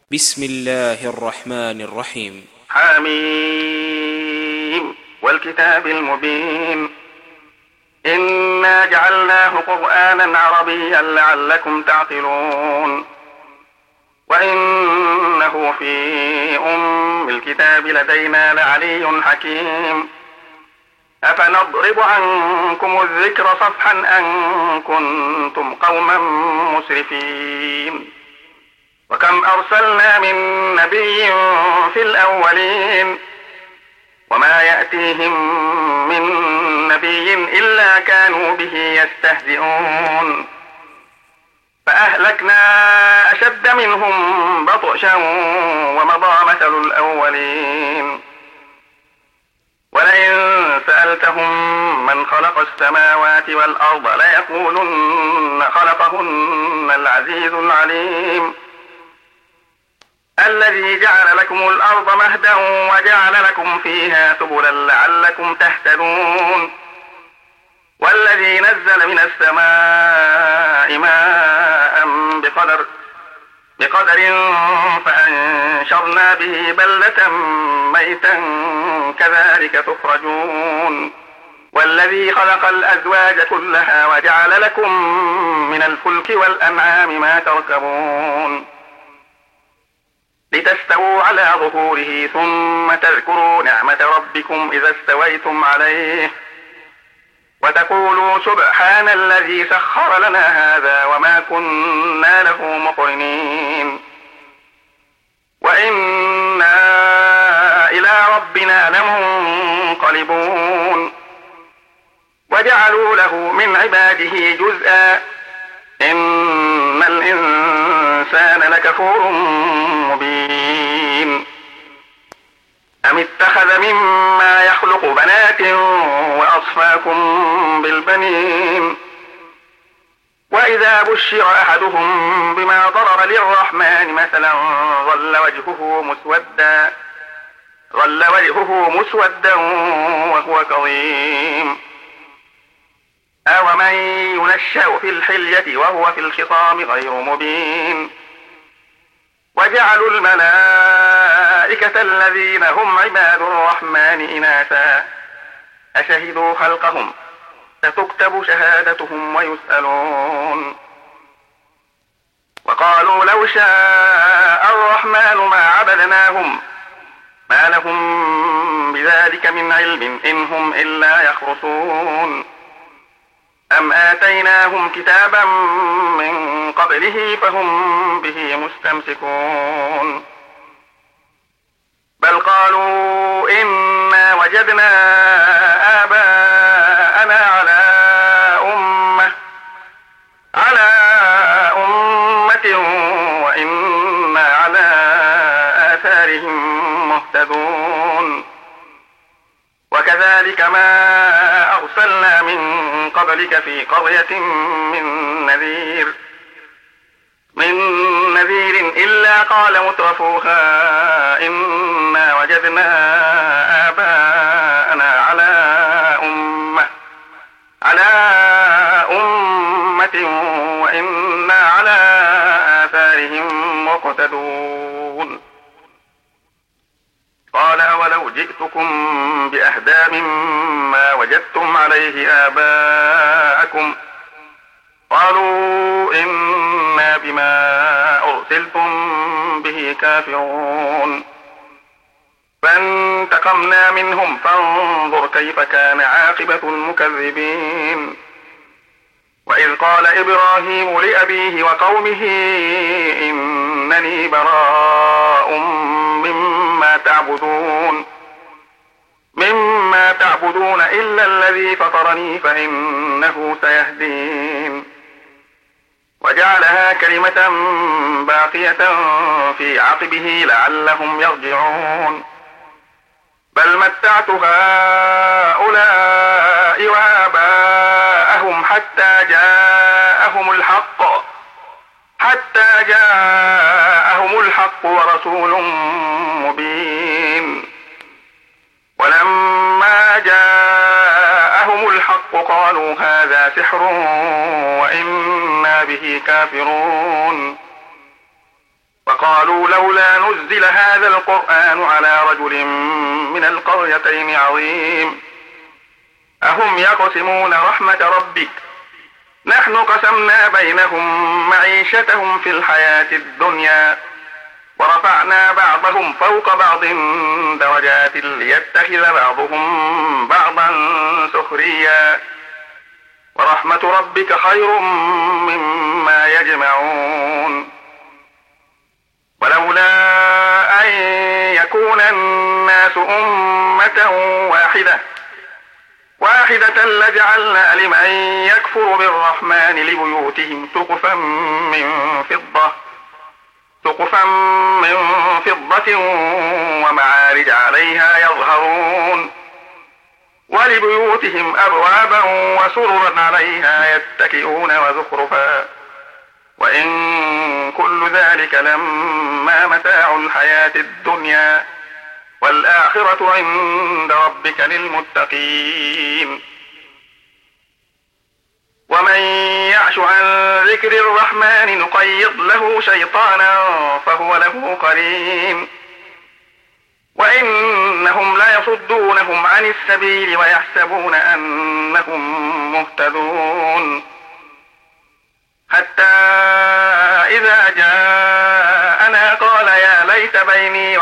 بسم الله الرحمن الرحيم. حميم والكتاب المبين إنا جعلناه قرآنا عربيا لعلكم تعقلون وإنه في أم الكتاب لدينا لعلي حكيم أفنضرب عنكم الذكر صفحا أن كنتم قوما مسرفين وكم أرسلنا من نبي في الأولين وما يأتيهم من نبي إلا كانوا به يستهزئون فأهلكنا أشد منهم بطشا ومضى مثل الأولين ولئن سألتهم من خلق السماوات والأرض ليقولن خلقهن العزيز العليم الذي جعل لكم الأرض مهدا وجعل لكم فيها سبلا لعلكم تهتدون والذي نزل من السماء ماء بقدر فأنشرنا به بلدة ميتا كذلك تخرجون والذي خلق الأزواج كلها وجعل لكم من الفلك والأنعام ما تركبون لتستووا على ظهوره ثم تذكروا نعمة ربكم إذا استويتم عليه وتقولوا سبحان الذي سخر لنا هذا وما كنا له مقرنين وإنا إلى ربنا لمنقلبون وجعلوا له من عباده جزءا إن الإنسان لكفور مبين أم اتخذ مما يخلق بنات وأصفاكم بالبنين وإذا بشر أحدهم بما ضرب للرحمن مثلا ظل وجهه مسودا وهو كظيم أومن ينشأ في الحلية وهو في الخصام غير مبين وجعلوا الملائكة الذين هم عباد الرحمن إناثا أشهدوا خلقهم ستكتب شهادتهم ويسألون وقالوا لو شاء الرحمن ما عبدناهم ما لهم بذلك من علم إن هم إلا يخرصون أم آتيناهم كتابا من قبله فهم به مستمسكون بل قالوا إنا وجدنا آباءنا على أمة وإنا على آثارهم مهتدون وكذلك ما أرسلنا من قبلك في قرية من نذير إلا قال مترفوها إنا وجدنا آباءنا على أمة وإنا على آثارهم مقتدون قال أولو جئتكم بأهدى مما وجدتم عليه آباءكم قالوا إنا بما أرسلتم به كافرون فانتقمنا منهم فانظر كيف كان عاقبة المكذبين وإذ قال إبراهيم لأبيه وقومه إنني براء مما تعبدون إلا الذي فطرني فإنه سيهدين وجعلها كلمة باقية في عقبه لعلهم يرجعون بل متعت هؤلاء وآباءهم حتى جاءهم الحق ورسول مبين ولما جاءهم الحق قالوا هذا سحر وإنا به كافرون وقالوا لولا نزل هذا القرآن على رجل من القريتين عظيم أهم يقسمون رحمة ربك نحن قسمنا بينهم معيشتهم في الحياة الدنيا ورفعنا بعضهم فوق بعض درجات ليتخذ بعضهم بعضا سخريا ورحمة ربك خير مما يجمعون ولولا أن يكون الناس أمة واحدة لجعلنا لمن يكفر بالرحمن لبيوتهم سقفا من فضة ومعارج عليها يظهرون ولبيوتهم أبوابا وسررا عليها يتكئون وزخرفا وإن كل ذلك لما متاع الحياة الدنيا والآخرة عند ربك للمتقين ومن يعش عن ذكر الرحمن نقيض له شيطانا فهو له قرين وإنهم ليصدونهم عن السبيل ويحسبون أنهم مهتدون حتى إذا جاءنا قال يا ليت بيني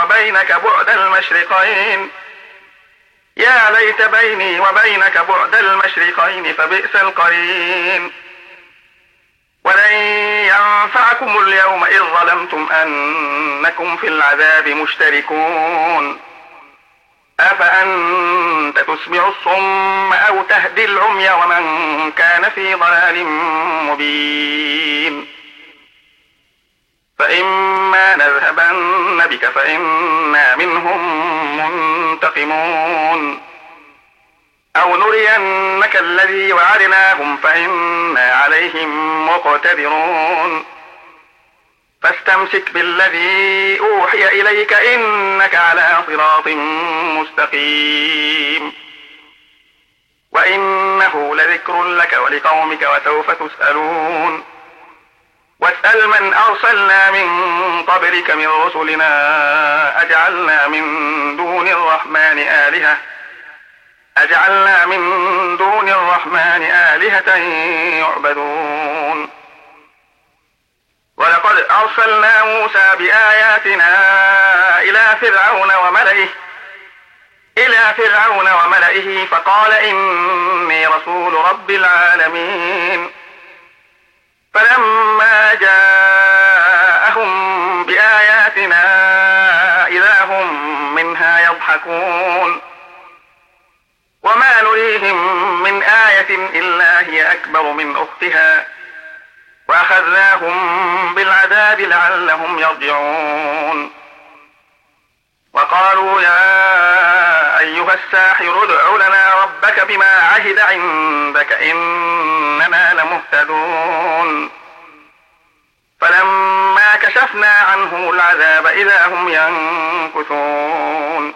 وبينك بعد المشرقين فبئس القرين ولن ينفعكم اليوم إذ ظلمتم أنكم في العذاب مشتركون أفأنت تسمع الصم أو تهدي العمي ومن كان في ضلال مبين فإما نذهبن بك فإنا منهم منتقمون أو نرينك الذي وعدناهم فإنا عليهم مقتدرون فاستمسك بالذي أوحي إليك إنك على صراط مستقيم وإنه لذكر لك ولقومك وسوف تسألون واسأل من أرسلنا من قبلك من رسلنا أجعلنا من دون الرحمن آلهة يعبدون ولقد أرسلنا موسى بآياتنا إلى فرعون وملئه فقال إني رسول رب العالمين فلما جاءهم بآياتنا إذا هم منها يضحكون وما نريهم من آية إلا هي أكبر من أختها وأخذناهم بالعذاب لعلهم يرجعون وقالوا يا أيها الساحر ادع لنا ربك بما عهد عندك إننا لمهتدون فلما كشفنا عنهم العذاب إذا هم ينكثون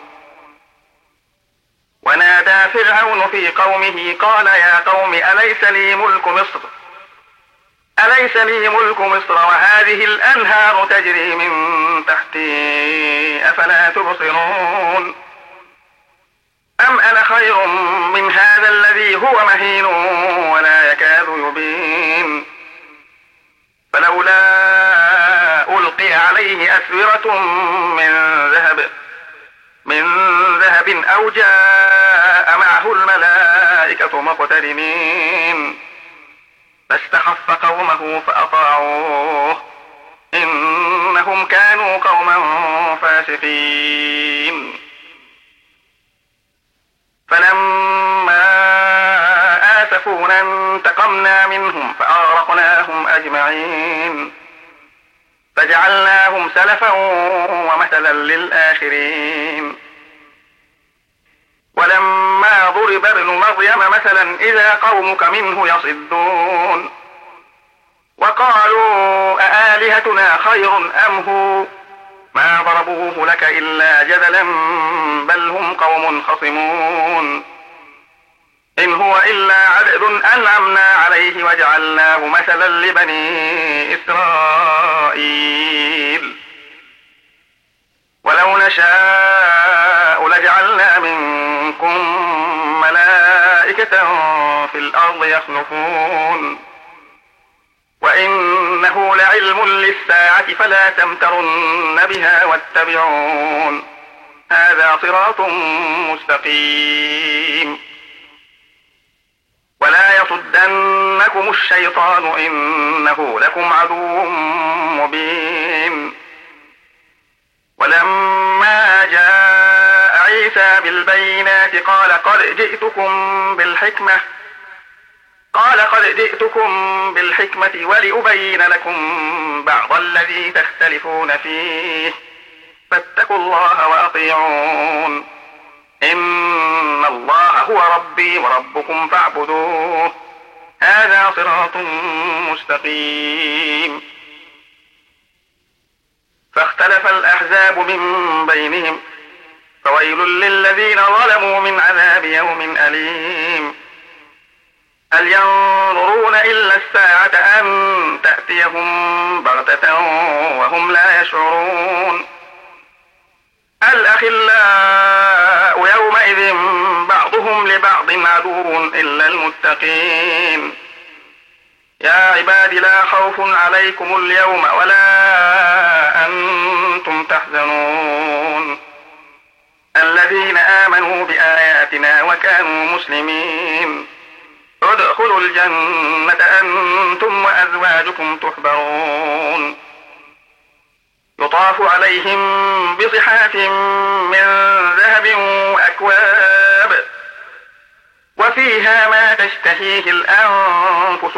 ونادى فرعون في قومه قال يا قوم أليس لي ملك مصر وهذه الأنهار تجري من تحتي أفلا تبصرون أم أنا خير من هذا الذي هو مهين ولا يكاد يبين فلولا ألقي عليه أسورة من ذهب أو جاء معه الملائكة مقترنين فاستخف قومه فأطاعوه إنهم كانوا قوما فاسقين فلما آسفونا انتقمنا منهم فأغرقناهم أجمعين فجعلناهم سلفا ومثلا للآخرين ولما ضرب ابن مريم مثلا إذا قومك منه يصدون وقالوا أآلهتنا خير أم هو ما ضربوه لك إلا جدلا بل هم قوم خصمون إن هو إلا عبد أنعمنا عليه وجعلناه مثلا لبني إسرائيل نشاء لجعلنا منكم ملائكة في الأرض يخلفون وإنه لعلم للساعة فلا تمترن بها واتبعون هذا صراط مستقيم ولا يصدنكم الشيطان إنه لكم عدو مبين ولما جاء عيسى بالبينات قال قد جئتكم بالحكمة ولأبين لكم بعض الذي تختلفون فيه فاتقوا الله وأطيعون إن الله هو ربي وربكم فاعبدوه هذا صراط مستقيم فاختلف الأحزاب من بينهم فويل للذين ظلموا من عذاب يوم أليم هل ينظرون إلا الساعة أن تأتيهم بغتة وهم لا يشعرون الأخلاء يومئذ بعضهم لبعض عدو إلا المتقين يا عباد لا خوف عليكم اليوم ولا أنتم تحزنون الذين آمنوا بآياتنا وكانوا مسلمين ادخلوا الجنة أنتم وأزواجكم تحبرون يطاف عليهم بصحاف من ذهب وأكواب وفيها ما تشتهيه الأنفس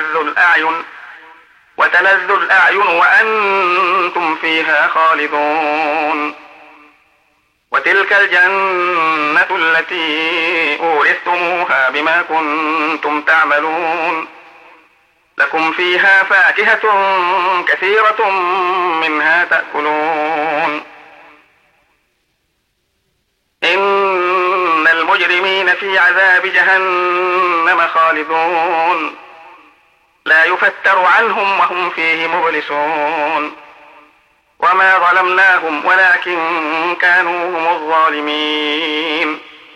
وتلذ الأعين وأنتم فيها خالدون وتلك الجنة التي أورثتموها بما كنتم تعملون لكم فيها فاكهة كثيرة منها تأكلون إن المجرمين في عذاب جهنم خالدون لا يفتر عنهم وهم فيه مبلسون وما ظلمناهم ولكن كانوا هم الظالمين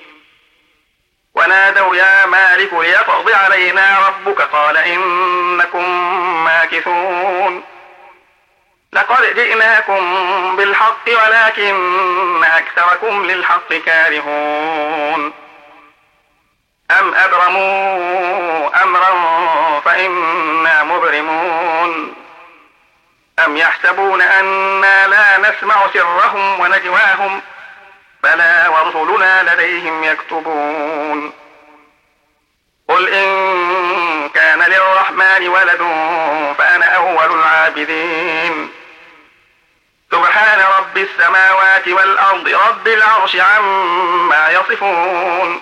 ونادوا يا مالك ليقض علينا ربك قال إنكم ماكثون لقد جئناكم بالحق ولكن أكثركم للحق كارهون أم أبرموا أمرا فإنا مبرمون أم يحسبون أنا لا نسمع سرهم ونجواهم بلى ورسلنا لديهم يكتبون قل إن كان للرحمن ولد فأنا أول العابدين سبحان رب السماوات والأرض رب العرش عما يصفون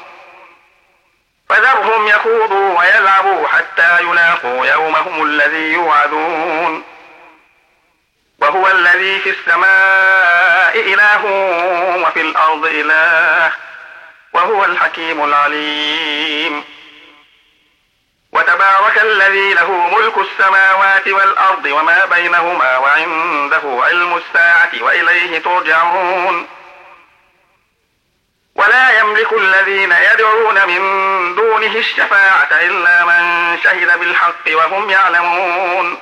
فذرهم يخوضوا ويلعبوا حتى يلاقوا يومهم الذي يوعدون وهو الذي في السماء إله وفي الأرض إله وهو الحكيم العليم وتبارك الذي له ملك السماوات والأرض وما بينهما وعنده علم الساعة وإليه ترجعون ولا يملك الذين يدعون من دونه الشفاعة إلا من شهد بالحق وهم يعلمون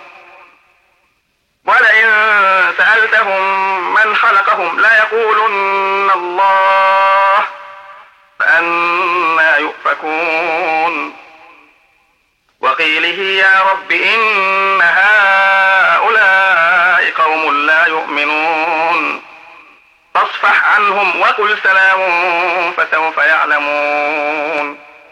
ولئن سألتهم من خلقهم ليقولن الله فأنى يؤفكون وقيله يا رب إن هؤلاء قوم لا يؤمنون فاصفح عنهم وقل سلام فسوف يعلمون